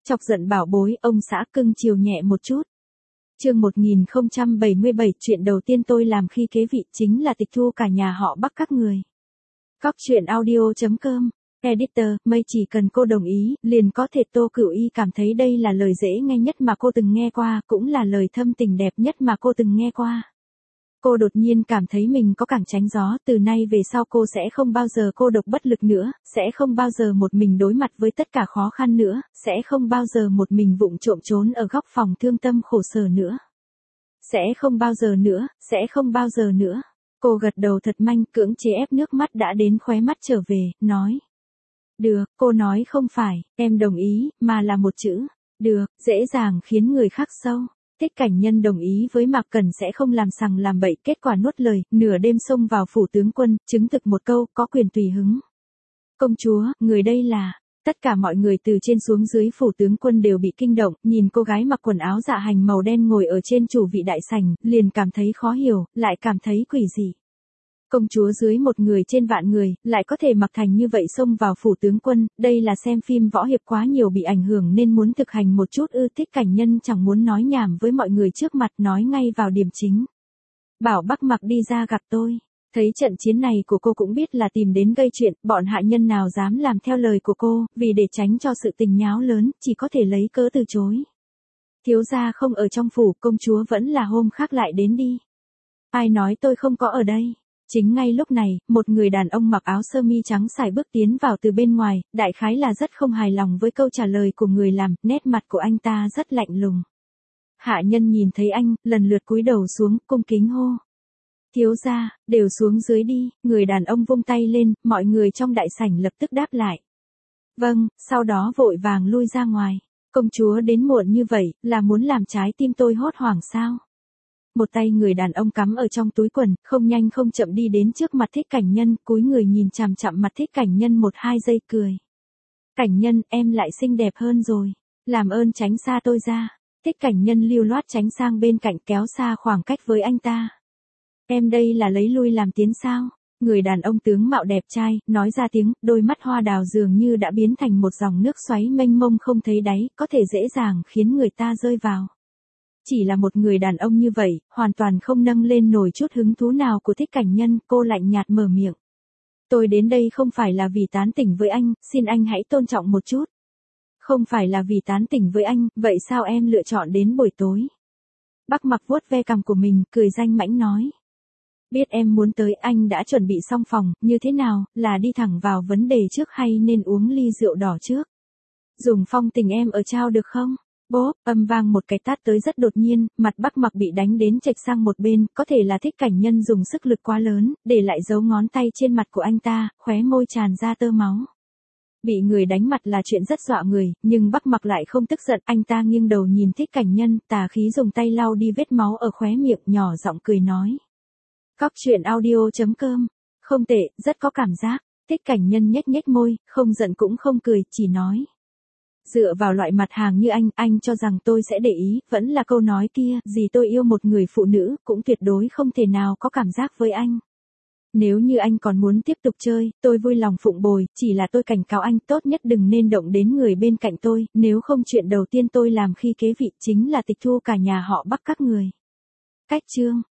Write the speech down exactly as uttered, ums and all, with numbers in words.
Chọc giận bảo bối, ông xã cưng chiều nhẹ một chút. Chương một nghìn không trăm bảy mươi bảy, chuyện đầu tiên tôi làm khi kế vị chính là tịch thu cả nhà họ Bắc các người. Cóc truyện audio chấm com. Editor, mây chỉ cần cô đồng ý, liền có thể. Tô Cửu Y cảm thấy đây là lời dễ nghe nhất mà cô từng nghe qua, cũng là lời thâm tình đẹp nhất mà cô từng nghe qua. Cô đột nhiên cảm thấy mình có cẳng tránh gió, từ nay về sau cô sẽ không bao giờ cô độc bất lực nữa, sẽ không bao giờ một mình đối mặt với tất cả khó khăn nữa, sẽ không bao giờ một mình vụng trộm trốn ở góc phòng thương tâm khổ sở nữa. Sẽ không bao giờ nữa, sẽ không bao giờ nữa. Cô gật đầu thật manh, cưỡng chế ép nước mắt đã đến khóe mắt trở về, nói. Được, cô nói không phải, em đồng ý, mà là một chữ. Được, dễ dàng khiến người khác sâu. Thích Cảnh Nhân đồng ý với Mạc Cẩn sẽ không làm sằng làm bậy, kết quả nuốt lời, nửa đêm xông vào phủ tướng quân, chứng thực một câu, có quyền tùy hứng. Công chúa, người đây là... Tất cả mọi người từ trên xuống dưới phủ tướng quân đều bị kinh động, nhìn cô gái mặc quần áo dạ hành màu đen ngồi ở trên chủ vị đại sảnh, liền cảm thấy khó hiểu, lại cảm thấy quỷ dị. Công chúa dưới một người trên vạn người, lại có thể mặc thành như vậy xông vào phủ tướng quân, đây là xem phim võ hiệp quá nhiều bị ảnh hưởng nên muốn thực hành một chút ư. Thích Cảnh Nhân chẳng muốn nói nhảm với mọi người trước mặt, nói ngay vào điểm chính. Bảo Bắc Mặc đi ra gặp tôi. Thấy trận chiến này của cô cũng biết là tìm đến gây chuyện, bọn hạ nhân nào dám làm theo lời của cô, vì để tránh cho sự tình nháo lớn, chỉ có thể lấy cớ từ chối. Thiếu gia không ở trong phủ, công chúa vẫn là hôm khác lại đến đi. Ai nói tôi không có ở đây? Chính ngay lúc này, một người đàn ông mặc áo sơ mi trắng sải bước tiến vào từ bên ngoài, đại khái là rất không hài lòng với câu trả lời của người làm, nét mặt của anh ta rất lạnh lùng. Hạ nhân nhìn thấy anh, lần lượt cúi đầu xuống, cung kính hô. Thiếu gia, đều xuống dưới đi, người đàn ông vung tay lên, mọi người trong đại sảnh lập tức đáp lại. Vâng, sau đó vội vàng lui ra ngoài. Công chúa đến muộn như vậy, là muốn làm trái tim tôi hốt hoảng sao? Một tay người đàn ông cắm ở trong túi quần, không nhanh không chậm đi đến trước mặt Thích Cảnh Nhân, cúi người nhìn chằm chằm mặt Thích Cảnh Nhân một hai giây cười. Cảnh Nhân, em lại xinh đẹp hơn rồi, làm ơn tránh xa tôi ra. Thích Cảnh Nhân lưu loát tránh sang bên cạnh, kéo xa khoảng cách với anh ta. Em đây là lấy lui làm tiến sao? Người đàn ông tướng mạo đẹp trai, nói ra tiếng, đôi mắt hoa đào dường như đã biến thành một dòng nước xoáy mênh mông không thấy đáy, có thể dễ dàng khiến người ta rơi vào. Chỉ là một người đàn ông như vậy, hoàn toàn không nâng lên nổi chút hứng thú nào của Thích Cảnh Nhân, cô lạnh nhạt mở miệng. Tôi đến đây không phải là vì tán tỉnh với anh, xin anh hãy tôn trọng một chút. Không phải là vì tán tỉnh với anh, vậy sao em lựa chọn đến buổi tối? Bắc Mặc vuốt ve cằm của mình, cười danh mãnh nói. Biết em muốn tới, anh đã chuẩn bị xong phòng, như thế nào, là đi thẳng vào vấn đề trước hay nên uống ly rượu đỏ trước? Dùng phong tình em ở trao được không? Bốp, âm vang một cái tát tới rất đột nhiên, mặt Bắc Mặc bị đánh đến chệch sang một bên, có thể là Thích Cảnh Nhân dùng sức lực quá lớn, để lại dấu ngón tay trên mặt của anh ta, khóe môi tràn ra tơ máu. Bị người đánh mặt là chuyện rất dọa người, nhưng Bắc Mặc lại không tức giận, anh ta nghiêng đầu nhìn Thích Cảnh Nhân, tà khí dùng tay lau đi vết máu ở khóe miệng, nhỏ giọng cười nói. Cóc truyện audio chấm com. Không tệ, rất có cảm giác. Thích Cảnh Nhân nhếch nhếch môi, không giận cũng không cười, chỉ nói. Dựa vào loại mặt hàng như anh, anh cho rằng tôi sẽ để ý, vẫn là câu nói kia, gì tôi yêu một người phụ nữ, cũng tuyệt đối không thể nào có cảm giác với anh. Nếu như anh còn muốn tiếp tục chơi, tôi vui lòng phụng bồi, chỉ là tôi cảnh cáo anh tốt nhất đừng nên động đến người bên cạnh tôi, nếu không chuyện đầu tiên tôi làm khi kế vị chính là tịch thu cả nhà họ Bắc các người. Cách chương.